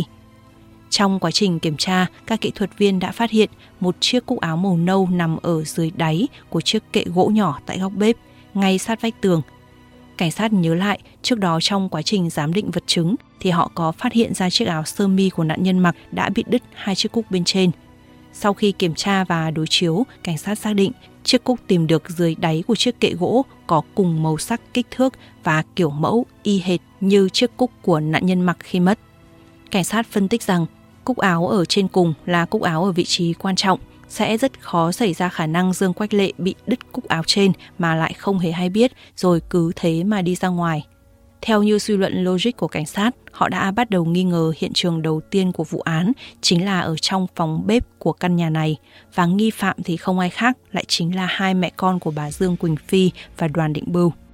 Trong quá trình kiểm tra, các kỹ thuật viên đã phát hiện một chiếc cúc áo màu nâu nằm ở dưới đáy của chiếc kệ gỗ nhỏ tại góc bếp, ngay sát vách tường. Cảnh sát nhớ lại, trước đó trong quá trình giám định vật chứng thì họ có phát hiện ra chiếc áo sơ mi của nạn nhân mặc đã bị đứt hai chiếc cúc bên trên. Sau khi kiểm tra và đối chiếu, cảnh sát xác định chiếc cúc tìm được dưới đáy của chiếc kệ gỗ có cùng màu sắc, kích thước và kiểu mẫu y hệt như chiếc cúc của nạn nhân mặc khi mất. Cảnh sát phân tích rằng cúc áo ở trên cùng là cúc áo ở vị trí quan trọng, sẽ rất khó xảy ra khả năng Dương Quách Lệ bị đứt cúc áo trên mà lại không hề hay biết rồi cứ thế mà đi ra ngoài. Theo như suy luận logic của cảnh sát, họ đã bắt đầu nghi ngờ hiện trường đầu tiên của vụ án chính là ở trong phòng bếp của căn nhà này, và nghi phạm thì không ai khác lại chính là hai mẹ con của bà Dương Quỳnh Phi và Đoàn Định Bưu.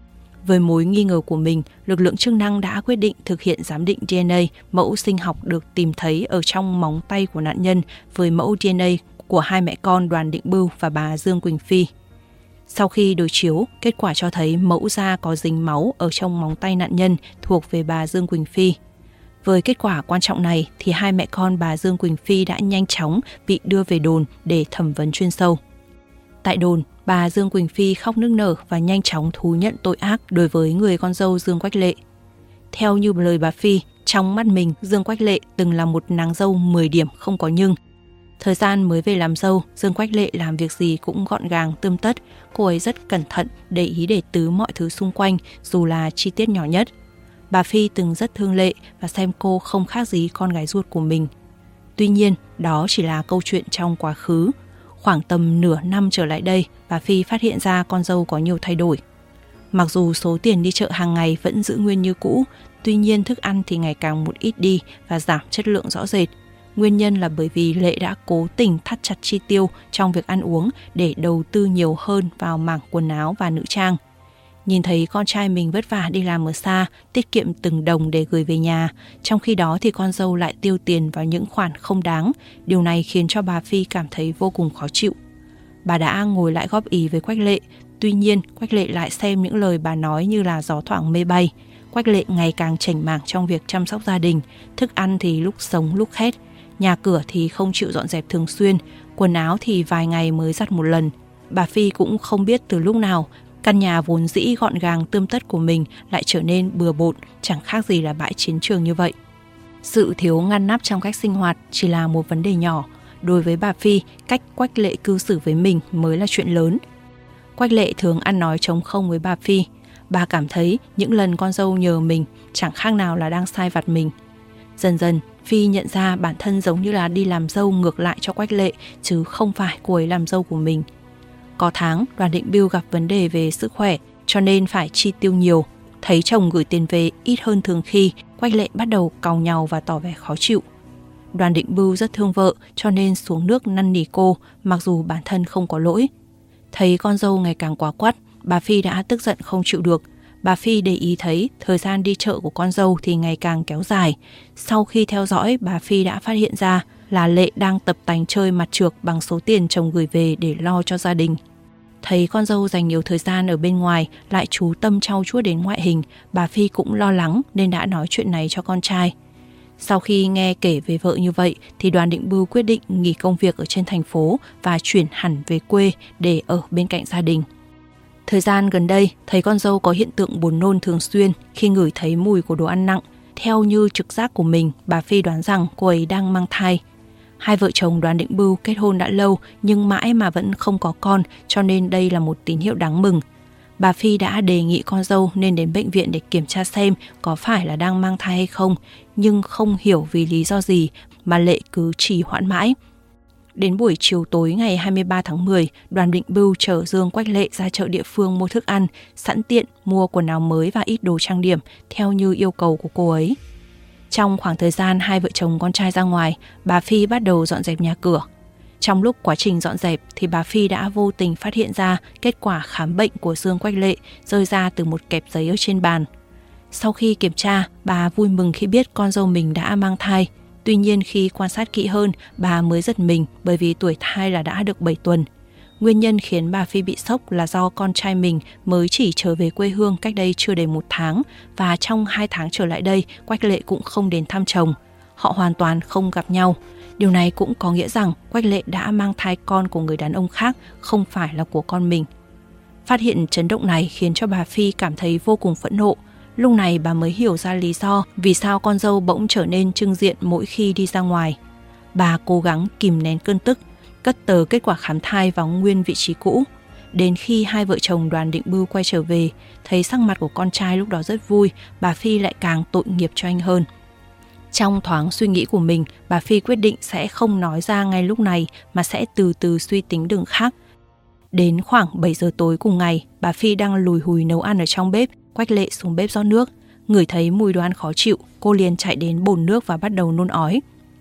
Với mối nghi ngờ của mình, lực lượng chức năng đã quyết định thực hiện giám định DNA. Mẫu sinh học được tìm thấy ở trong móng tay của nạn nhân với mẫu DNA của hai mẹ con Đoàn Định Bưu và bà Dương Quỳnh Phi. Sau khi đối chiếu, kết quả cho thấy mẫu da có dính máu ở trong móng tay nạn nhân thuộc về bà Dương Quỳnh Phi. Với kết quả quan trọng này thì hai mẹ con bà Dương Quỳnh Phi đã nhanh chóng bị đưa về đồn để thẩm vấn chuyên sâu. Tại đồn, bà Dương Quỳnh Phi khóc nức nở và nhanh chóng thú nhận tội ác đối với người con dâu Dương Quách Lệ. Theo như lời bà Phi, trong mắt mình Dương Quách Lệ từng là một nàng dâu 10 điểm không có nhưng. Thời gian mới về làm dâu, Dương Quách Lệ làm việc gì cũng gọn gàng tươm tất. Cô ấy rất cẩn thận, để ý để tứ mọi thứ xung quanh, dù là chi tiết nhỏ nhất. Bà Phi từng rất thương Lệ và xem cô không khác gì con gái ruột của mình. Tuy nhiên, đó chỉ là câu chuyện trong quá khứ. Khoảng tầm nửa năm trở lại đây, bà Phi phát hiện ra con dâu có nhiều thay đổi. Mặc dù số tiền đi chợ hàng ngày vẫn giữ nguyên như cũ, tuy nhiên thức ăn thì ngày càng một ít đi và giảm chất lượng rõ rệt. Nguyên nhân là bởi vì Lệ đã cố tình thắt chặt chi tiêu trong việc ăn uống để đầu tư nhiều hơn vào mảng quần áo và nữ trang. Nhìn thấy con trai mình vất vả đi làm ở xa, tiết kiệm từng đồng để gửi về nhà, trong khi đó thì con dâu lại tiêu tiền vào những khoản không đáng. Điều này khiến cho bà Phi cảm thấy vô cùng khó chịu. Bà đã ngồi lại góp ý với Quách Lệ, tuy nhiên Quách Lệ lại xem những lời bà nói như là gió thoảng mây bay. Quách Lệ ngày càng chảnh mảng trong việc chăm sóc gia đình, thức ăn thì lúc sống lúc khét, nhà cửa thì không chịu dọn dẹp thường xuyên, quần áo thì vài ngày mới giặt một lần. Bà Phi cũng không biết từ lúc nào căn nhà vốn dĩ gọn gàng tươm tất của mình lại trở nên bừa bộn, chẳng khác gì là bãi chiến trường như vậy. Sự thiếu ngăn nắp trong cách sinh hoạt chỉ là một vấn đề nhỏ. Đối với bà Phi, cách Quách Lệ cư xử với mình mới là chuyện lớn. Quách Lệ thường ăn nói trống không với bà Phi. Bà cảm thấy những lần con dâu nhờ mình chẳng khác nào là đang sai vặt mình. Dần dần, Phi nhận ra bản thân giống như là đi làm dâu ngược lại cho Quách Lệ, chứ không phải cô ấy làm dâu của mình. Có tháng, Đoàn Định Bưu gặp vấn đề về sức khỏe, cho nên phải chi tiêu nhiều. Thấy chồng gửi tiền về ít hơn thường khi, Quách Lệ bắt đầu càu nhàu và tỏ vẻ khó chịu. Đoàn Định Bưu rất thương vợ, cho nên xuống nước năn nỉ cô, mặc dù bản thân không có lỗi. Thấy con dâu ngày càng quá quắt, bà Phi đã tức giận không chịu được. Bà Phi để ý thấy thời gian đi chợ của con dâu thì ngày càng kéo dài. Sau khi theo dõi, bà Phi đã phát hiện ra là Lệ đang tập tành chơi mặt trược bằng số tiền chồng gửi về để lo cho gia đình. Thấy con dâu dành nhiều thời gian ở bên ngoài, lại chú tâm trau chuốt đến ngoại hình, bà Phi cũng lo lắng nên đã nói chuyện này cho con trai. Sau khi nghe kể về vợ như vậy thì Đoàn Định Bưu quyết định nghỉ công việc ở trên thành phố và chuyển hẳn về quê để ở bên cạnh gia đình. Thời gian gần đây, thấy con dâu có hiện tượng buồn nôn thường xuyên khi ngửi thấy mùi của đồ ăn nặng. Theo như trực giác của mình, bà Phi đoán rằng cô ấy đang mang thai. Hai vợ chồng Đoàn Định Bưu kết hôn đã lâu nhưng mãi mà vẫn không có con, cho nên đây là một tín hiệu đáng mừng. Bà Phi đã đề nghị con dâu nên đến bệnh viện để kiểm tra xem có phải là đang mang thai hay không, nhưng không hiểu vì lý do gì mà Lệ cứ trì hoãn mãi. Đến buổi chiều tối ngày 23 tháng 10, Đoàn Định Bưu chở Dương Quách Lệ ra chợ địa phương mua thức ăn, sẵn tiện mua quần áo mới và ít đồ trang điểm theo như yêu cầu của cô ấy. Trong khoảng thời gian hai vợ chồng con trai ra ngoài, bà Phi bắt đầu dọn dẹp nhà cửa. Trong lúc quá trình dọn dẹp thì bà Phi đã vô tình phát hiện ra kết quả khám bệnh của Dương Quách Lệ rơi ra từ một kẹp giấy ở trên bàn. Sau khi kiểm tra, bà vui mừng khi biết con dâu mình đã mang thai. Tuy nhiên khi quan sát kỹ hơn, bà mới giật mình bởi vì tuổi thai là đã được 7 tuần. Nguyên nhân khiến bà Phi bị sốc là do con trai mình mới chỉ trở về quê hương cách đây chưa đầy 1 tháng và trong 2 tháng trở lại đây, Quách Lệ cũng không đến thăm chồng. Họ hoàn toàn không gặp nhau. Điều này cũng có nghĩa rằng Quách Lệ đã mang thai con của người đàn ông khác, không phải là của con mình. Phát hiện chấn động này khiến cho bà Phi cảm thấy vô cùng phẫn nộ. Lúc này bà mới hiểu ra lý do vì sao con dâu bỗng trở nên trưng diện mỗi khi đi ra ngoài. Bà cố gắng kìm nén cơn tức, cất tờ kết quả khám thai vào nguyên vị trí cũ. Đến khi hai vợ chồng Đoàn Định Bưu quay trở về, thấy sắc mặt của con trai lúc đó rất vui, bà Phi lại càng tội nghiệp cho anh hơn. Trong thoáng suy nghĩ của mình, bà Phi quyết định sẽ không nói ra ngay lúc này mà sẽ từ từ suy tính đường khác. Đến khoảng 7 giờ tối cùng ngày, bà Phi đang lùi hùi nấu ăn ở trong bếp. Quách Lệ xuống bếp rót nước, ngửi thấy mùi đồ ăn khó chịu, cô liền chạy đến bồn nước và bắt đầu nôn ói.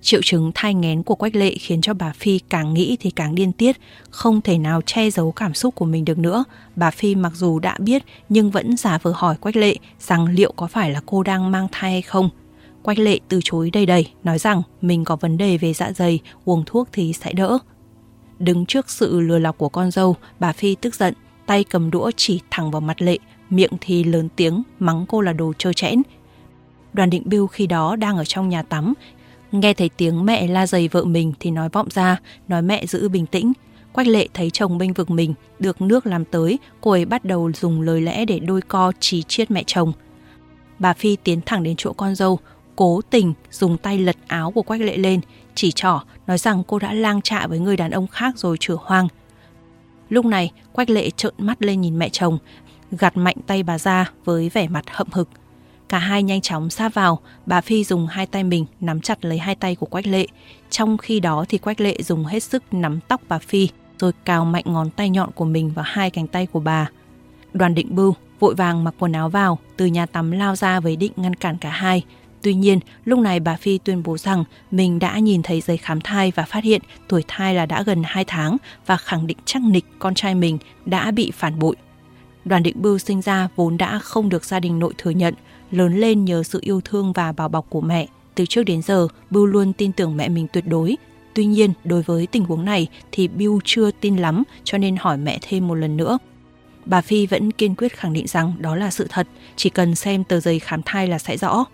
Triệu chứng thai nghén của Quách Lệ khiến cho bà Phi càng nghĩ thì càng điên tiết, không thể nào che giấu cảm xúc của mình được nữa. Bà Phi mặc dù đã biết nhưng vẫn giả vờ hỏi Quách Lệ rằng liệu có phải là cô đang mang thai hay không. Quách Lệ từ chối đầy đầy, nói rằng mình có vấn đề về dạ dày, uống thuốc thì sẽ đỡ. Đứng trước sự lừa lọc của con dâu, bà Phi tức giận, tay cầm đũa chỉ thẳng vào mặt Lệ, miệng thì lớn tiếng mắng cô là đồ trơ trẽn. Đoàn Định Bưu khi đó đang ở trong nhà tắm, nghe thấy tiếng mẹ la giày vợ mình thì nói vọng ra, nói mẹ giữ bình tĩnh. Quách Lệ thấy chồng bênh vực mình, được nước làm tới, cô ấy bắt đầu dùng lời lẽ để đôi co chí chiết mẹ chồng. Bà Phi tiến thẳng đến chỗ con dâu, cố tình dùng tay lật áo của Quách Lệ lên, chỉ trỏ, nói rằng cô đã lang trạ với người đàn ông khác rồi chửa hoang. Lúc này, Quách Lệ trợn mắt lên nhìn mẹ chồng, gạt mạnh tay bà ra với vẻ mặt hậm hực. Cả hai nhanh chóng sát vào, bà Phi dùng hai tay mình nắm chặt lấy hai tay của Quách Lệ. Trong khi đó thì Quách Lệ dùng hết sức nắm tóc bà Phi, rồi cào mạnh ngón tay nhọn của mình vào hai cánh tay của bà. Đoàn Định Bưu vội vàng mặc quần áo vào, từ nhà tắm lao ra với định ngăn cản cả hai. Tuy nhiên, lúc này bà Phi tuyên bố rằng mình đã nhìn thấy giấy khám thai và phát hiện tuổi thai là đã gần 2 tháng và khẳng định chắc nịch con trai mình đã bị phản bội. Đoàn Định Bưu sinh ra vốn đã không được gia đình nội thừa nhận, lớn lên nhờ sự yêu thương và bảo bọc của mẹ. Từ trước đến giờ, Bưu luôn tin tưởng mẹ mình tuyệt đối. Tuy nhiên, đối với tình huống này thì Bưu chưa tin lắm, cho nên hỏi mẹ thêm một lần nữa. Bà Phi vẫn kiên quyết khẳng định rằng đó là sự thật, chỉ cần xem tờ giấy khám thai là sẽ rõ.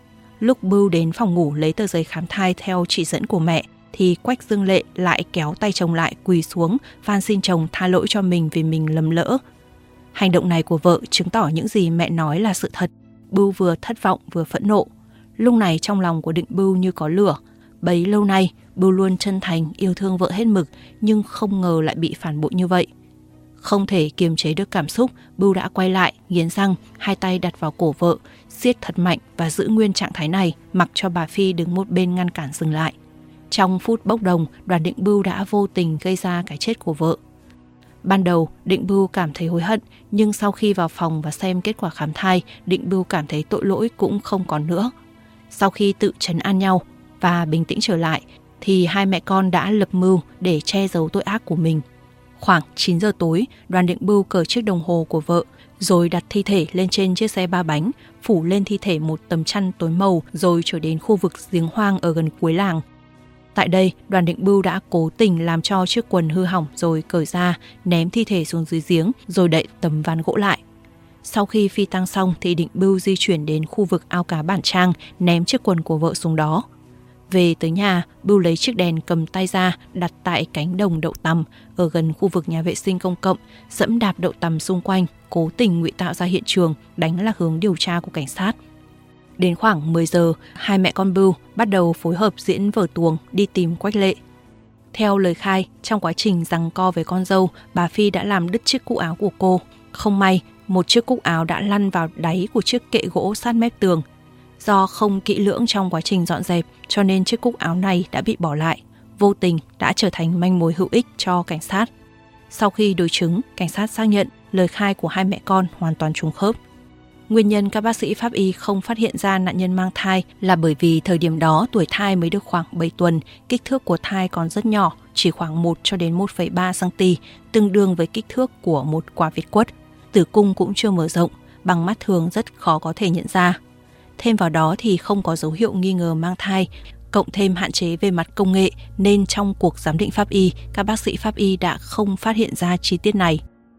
Lúc Bưu đến phòng ngủ lấy tờ giấy khám thai theo chỉ dẫn của mẹ, thì Quách Dương Lệ lại kéo tay chồng lại quỳ xuống, van xin chồng tha lỗi cho mình vì mình lầm lỡ. Hành động này của vợ chứng tỏ những gì mẹ nói là sự thật. Bưu vừa thất vọng vừa phẫn nộ. Lúc này trong lòng của Định Bưu như có lửa. Bấy lâu nay, Bưu luôn chân thành yêu thương vợ hết mực, nhưng không ngờ lại bị phản bội như vậy. Không thể kiềm chế được cảm xúc, Bưu đã quay lại, nghiến răng, hai tay đặt vào cổ vợ, siết thật mạnh và giữ nguyên trạng thái này, mặc cho bà Phi đứng một bên ngăn cản dừng lại. Trong phút bốc đồng, Đoàn Định Bưu đã vô tình gây ra cái chết của vợ. Ban đầu, Định Bưu cảm thấy hối hận, nhưng sau khi vào phòng và xem kết quả khám thai, Định Bưu cảm thấy tội lỗi cũng không còn nữa. Sau khi tự trấn an nhau và bình tĩnh trở lại, thì hai mẹ con đã lập mưu để che giấu tội ác của mình. Khoảng 9 giờ tối, Đoàn Định Bưu cởi chiếc đồng hồ của vợ, rồi đặt thi thể lên trên chiếc xe 3 bánh, phủ lên thi thể một tấm chăn tối màu, rồi trở đến khu vực giếng hoang ở gần cuối làng. Tại đây, Đoàn Định Bưu đã cố tình làm cho chiếc quần hư hỏng rồi cởi ra, ném thi thể xuống dưới giếng, rồi đậy tấm ván gỗ lại. Sau khi phi tang xong thì Định Bưu di chuyển đến khu vực ao cá Bản Trang, ném chiếc quần của vợ xuống đó. Về tới nhà, Bưu lấy chiếc đèn cầm tay ra đặt tại cánh đồng đậu tằm ở gần khu vực nhà vệ sinh công cộng, dẫm đạp đậu tằm xung quanh, cố tình ngụy tạo ra hiện trường, đánh lạc hướng điều tra của cảnh sát. Đến khoảng 10 giờ, hai mẹ con Bưu bắt đầu phối hợp diễn vở tuồng đi tìm Quách Lệ. Theo lời khai, trong quá trình giằng co với con dâu, bà Phi đã làm đứt chiếc cúc áo của cô. Không may, một chiếc cúc áo đã lăn vào đáy của chiếc kệ gỗ sát mép tường. Do không kỹ lưỡng trong quá trình dọn dẹp, cho nên chiếc cúc áo này đã bị bỏ lại, vô tình đã trở thành manh mối hữu ích cho cảnh sát. Sau khi đối chứng, cảnh sát xác nhận lời khai của hai mẹ con hoàn toàn trùng khớp. Nguyên nhân các bác sĩ pháp y không phát hiện ra nạn nhân mang thai là bởi vì thời điểm đó tuổi thai mới được khoảng 7 tuần, kích thước của thai còn rất nhỏ, chỉ khoảng 1 cho đến 1,3 cm, tương đương với kích thước của một quả việt quất. Tử cung cũng chưa mở rộng, bằng mắt thường rất khó có thể nhận ra. Thêm vào đó thì không có dấu hiệu nghi ngờ mang thai, cộng thêm hạn chế về mặt công nghệ nên trong cuộc giám định pháp y, các bác sĩ pháp y đã không phát hiện ra chi tiết này.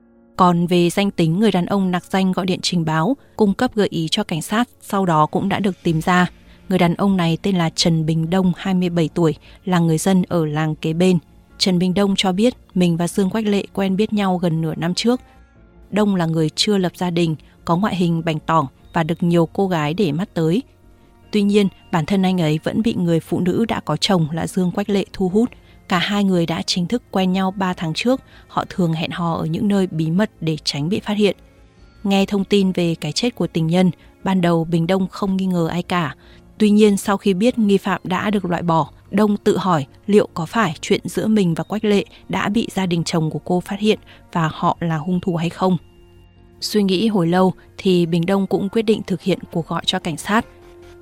Còn về danh tính người đàn ông nặc danh gọi điện trình báo, cung cấp gợi ý cho cảnh sát, sau đó cũng đã được tìm ra. Người đàn ông này tên là Trần Bình Đông, 27 tuổi, là người dân ở làng kế bên. Trần Bình Đông cho biết mình và Dương Quách Lệ quen biết nhau gần nửa năm trước. Đông là người chưa lập gia đình, có ngoại hình bảnh tỏng và được nhiều cô gái để mắt tới. Tuy nhiên, bản thân anh ấy vẫn bị người phụ nữ đã có chồng là Dương Quách Lệ thu hút. Cả hai người đã chính thức quen nhau 3 tháng trước, họ thường hẹn hò ở những nơi bí mật để tránh bị phát hiện. Nghe thông tin về cái chết của tình nhân, ban đầu Bình Đông không nghi ngờ ai cả. Tuy nhiên sau khi biết nghi phạm đã được loại bỏ, Đông tự hỏi liệu có phải chuyện giữa mình và Quách Lệ đã bị gia đình chồng của cô phát hiện và họ là hung thủ hay không. Suy nghĩ hồi lâu thì Bình Đông cũng quyết định thực hiện cuộc gọi cho cảnh sát.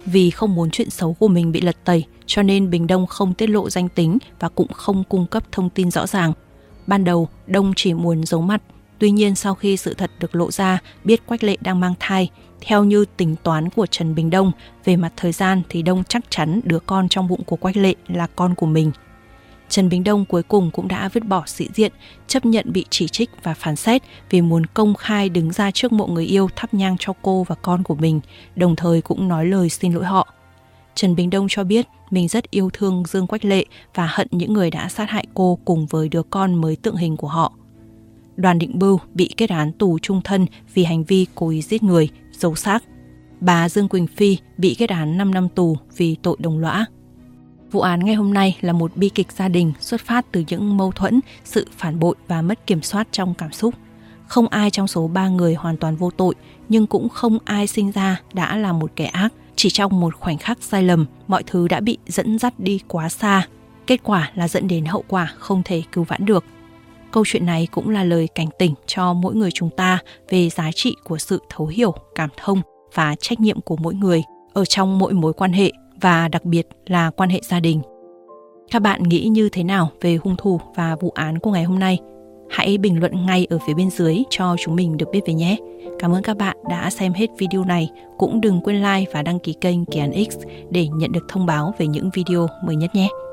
Vì không muốn chuyện xấu của mình bị lật tẩy, cho nên Bình Đông không tiết lộ danh tính và cũng không cung cấp thông tin rõ ràng. Ban đầu, Đông chỉ muốn giấu mặt. Tuy nhiên sau khi sự thật được lộ ra, biết Quách Lệ đang mang thai, theo như tính toán của Trần Bình Đông, về mặt thời gian thì Đông chắc chắn đứa con trong bụng của Quách Lệ là con của mình. Trần Bình Đông cuối cùng cũng đã vứt bỏ sĩ diện, chấp nhận bị chỉ trích và phán xét vì muốn công khai đứng ra trước mộ người yêu thắp nhang cho cô và con của mình, đồng thời cũng nói lời xin lỗi họ. Trần Bình Đông cho biết mình rất yêu thương Dương Quách Lệ và hận những người đã sát hại cô cùng với đứa con mới tượng hình của họ. Đoàn Định Bưu bị kết án tù chung thân vì hành vi cố ý giết người, giấu xác. Bà Dương Quỳnh Phi bị kết án 5 năm tù vì tội đồng lõa. Vụ án ngày hôm nay là một bi kịch gia đình xuất phát từ những mâu thuẫn, sự phản bội và mất kiểm soát trong cảm xúc. Không ai trong số 3 người hoàn toàn vô tội, nhưng cũng không ai sinh ra đã là một kẻ ác. Chỉ trong một khoảnh khắc sai lầm, mọi thứ đã bị dẫn dắt đi quá xa. Kết quả là dẫn đến hậu quả không thể cứu vãn được. Câu chuyện này cũng là lời cảnh tỉnh cho mỗi người chúng ta về giá trị của sự thấu hiểu, cảm thông và trách nhiệm của mỗi người ở trong mỗi mối quan hệ, và đặc biệt là quan hệ gia đình. Các bạn nghĩ như thế nào về hung thủ và vụ án của ngày hôm nay? Hãy bình luận ngay ở phía bên dưới cho chúng mình được biết về nhé. Cảm ơn các bạn đã xem hết video này. Cũng đừng quên like và đăng ký kênh Kỳ Án X để nhận được thông báo về những video mới nhất nhé.